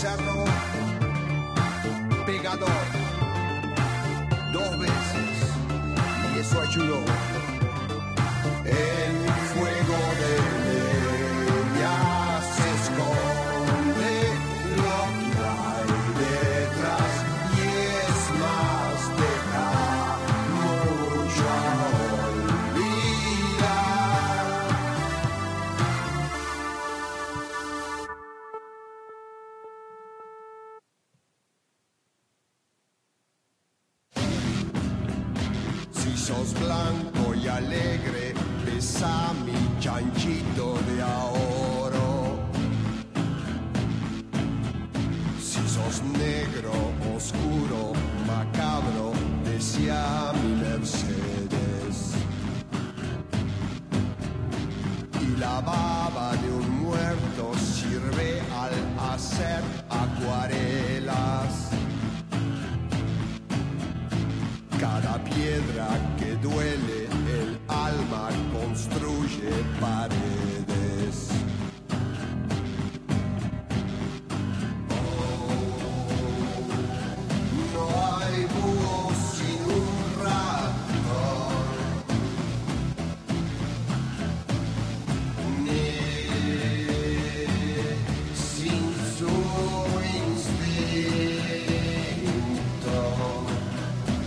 cerro pegador 2 veces y eso ayudó. El fuego de leña se esconde lo que hay detrás y es más dejar mucho a olvidar. Si sos blanco y alegre, besa mi chanchito de oro. Si sos negro, oscuro, macabro, decía mi Mercedes. Y la baba de un muerto sirve al hacer acuarelas. Cada piedra que duele